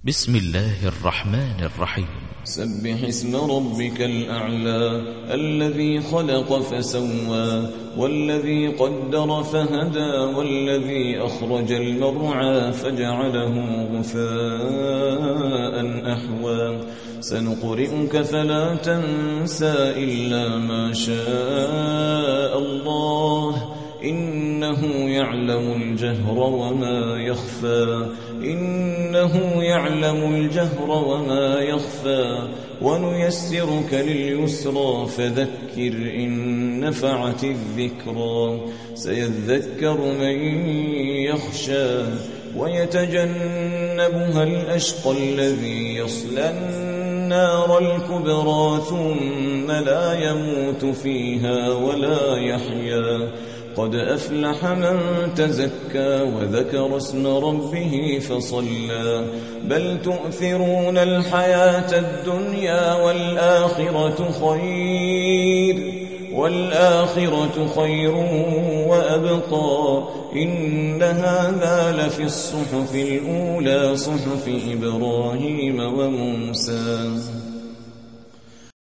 بسم الله الرحمن الرحيم. سبح اسم ربك الأعلى الذي خلق فسوى والذي قدر فهدى والذي أخرج المرعى فجعله غثاء أحوى سنقرئك فلا تنسى إلا ما شاء الله إنه يعلم الجهر وما يخفى ونيسرك لليسرى فذكر إن نفعت الذكرى سيذكر من يخشى ويتجنبها الأشقى الذي يصلى النار الكبرى ثم لا يموت فيها ولا يحيا قد أفلح من تزكى وذكر اسم ربه فصلى بل تؤثرون الحياة الدنيا والآخرة خير وأبقى إن هذا لفي الصحف الأولى صحف إبراهيم وموسى.